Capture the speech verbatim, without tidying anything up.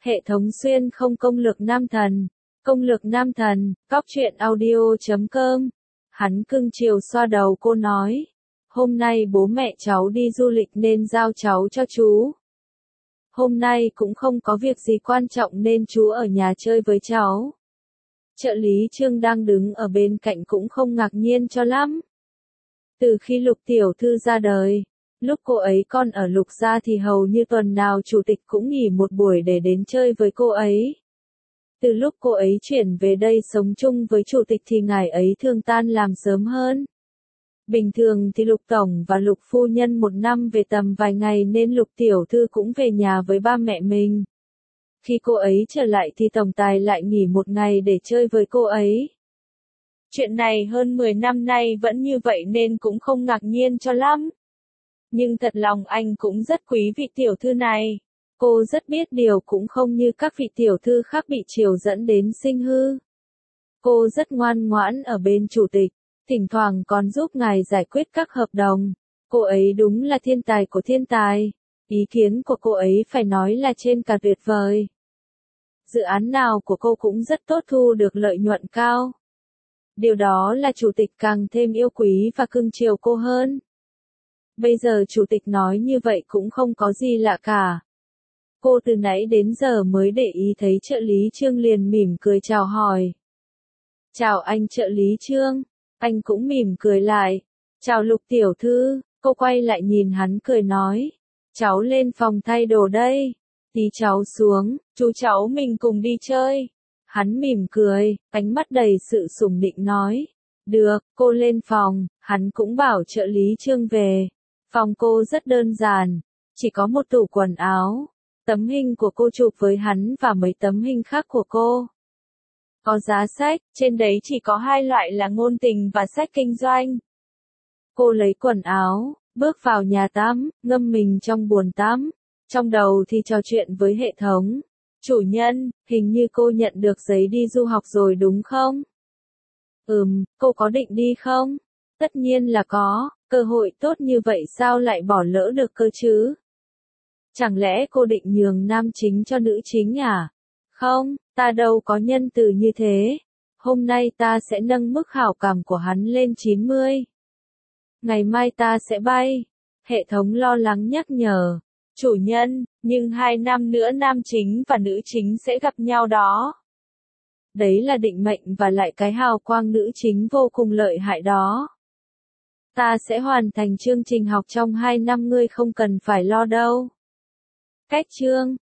Hệ thống xuyên không công lược nam thần. Công lược nam thần, cóc truyện audio chấm com. Hắn cưng chiều xoa đầu cô nói. Hôm nay bố mẹ cháu đi du lịch nên giao cháu cho chú. Hôm nay cũng không có việc gì quan trọng nên chú ở nhà chơi với cháu. Trợ lý Trương đang đứng ở bên cạnh cũng không ngạc nhiên cho lắm. Từ khi Lục tiểu thư ra đời, lúc cô ấy còn ở Lục gia thì hầu như tuần nào chủ tịch cũng nghỉ một buổi để đến chơi với cô ấy. Từ lúc cô ấy chuyển về đây sống chung với chủ tịch thì ngài ấy thường tan làm sớm hơn. Bình thường thì Lục tổng và Lục phu nhân một năm về tầm vài ngày nên Lục tiểu thư cũng về nhà với ba mẹ mình. Khi cô ấy trở lại thì tổng tài lại nghỉ một ngày để chơi với cô ấy. Chuyện này hơn mười năm nay vẫn như vậy nên cũng không ngạc nhiên cho lắm. Nhưng thật lòng anh cũng rất quý vị tiểu thư này. Cô rất biết điều cũng không như các vị tiểu thư khác bị chiều dẫn đến sinh hư. Cô rất ngoan ngoãn ở bên chủ tịch, thỉnh thoảng còn giúp ngài giải quyết các hợp đồng. Cô ấy đúng là thiên tài của thiên tài. Ý kiến của cô ấy phải nói là trên cả tuyệt vời. Dự án nào của cô cũng rất tốt, thu được lợi nhuận cao. Điều đó là chủ tịch càng thêm yêu quý và cưng chiều cô hơn. Bây giờ chủ tịch nói như vậy cũng không có gì lạ cả. Cô từ nãy đến giờ mới để ý thấy trợ lý Trương liền mỉm cười chào hỏi. Chào anh trợ lý Trương. Anh cũng mỉm cười lại. Chào Lục tiểu thư. Cô quay lại nhìn hắn cười nói. Cháu lên phòng thay đồ đây. Tí cháu xuống, chú cháu mình cùng đi chơi. Hắn mỉm cười, ánh mắt đầy sự sủng nịnh nói. Được, cô lên phòng. Hắn cũng bảo trợ lý Trương về. Phòng cô rất đơn giản, chỉ có một tủ quần áo. Tấm hình của cô chụp với hắn và mấy tấm hình khác của cô. Có giá sách, trên đấy chỉ có hai loại là ngôn tình và sách kinh doanh. Cô lấy quần áo, bước vào nhà tắm, ngâm mình trong bồn tắm. Trong đầu thì trò chuyện với hệ thống. Chủ nhân, hình như cô nhận được giấy đi du học rồi đúng không? Ừm, cô có định đi không? Tất nhiên là có, cơ hội tốt như vậy sao lại bỏ lỡ được cơ chứ? Chẳng lẽ cô định nhường nam chính cho nữ chính à? Không, ta đâu có nhân từ như thế. Hôm nay ta sẽ nâng mức hảo cảm của hắn lên chín mươi. Ngày mai ta sẽ bay. Hệ thống lo lắng nhắc nhở. Chủ nhân, nhưng hai năm nữa nam chính và nữ chính sẽ gặp nhau đó. Đấy là định mệnh và lại cái hào quang nữ chính vô cùng lợi hại đó. Ta sẽ hoàn thành chương trình học trong hai năm, ngươi không cần phải lo đâu. Cách chương